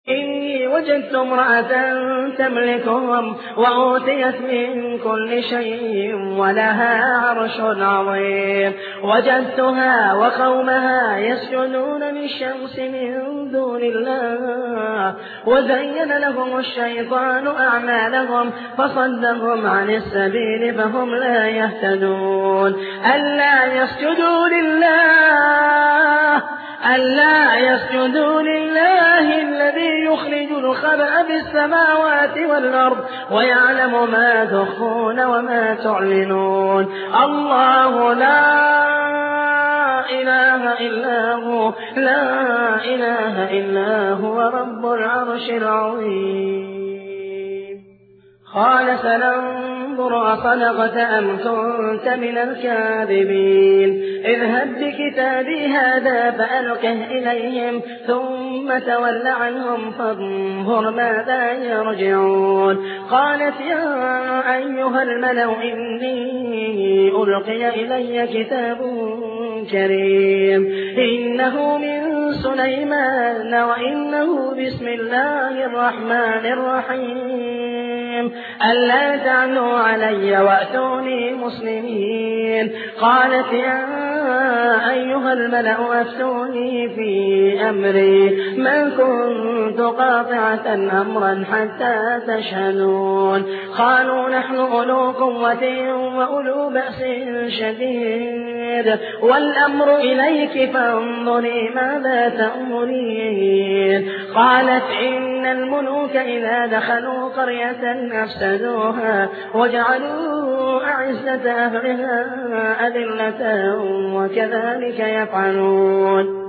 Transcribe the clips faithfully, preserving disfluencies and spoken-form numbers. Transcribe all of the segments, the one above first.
إني وجدت امرأة تملكهم وأوتيت من كل شيء ولها عرش عظيم. وجدتها وقومها يسجدون للشمس من دون الله وزين لهم الشيطان أعمالهم فصدهم عن السبيل فهم لا يهتدون. ألا يسجدوا لله ألا يسجدوا لله الذي يخرج الخبأ في السماوات والأرض ويعلم ما تخفون وما تعلنون. الله لا إله إلا هو لا إله إلا هو رب العرش العظيم. قال سننظر أصدقت أم كنت من الكاذبين. اذهب بكتابي هذا فألقه إليهم ثم تول عنهم فانظر ماذا يرجعون. قالت يا أيها الملأ إني ألقي إلي كتاب كريم إنه من سليمان وإنه بسم الله الرحمن الرحيم ألا تعلوا علي وأتوني مسلمين. قالت يا أيها الملأ أفتوني في أمري ما كنت قاطعة أمرا حتى تشهدون. قالوا نحن أولو قوة وأولو بأس شديد والأمر إليك فانظري ماذا تأمرين. قالت إن الملوك إذا دخلوا قرية أفسدوها وجعلوا أعزة أهلها أذلة وكذلك يفعلون.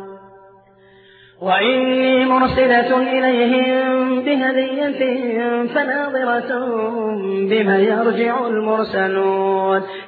وإني مرسلة إليهم بهدية فناظرة بما يرجع المرسلون.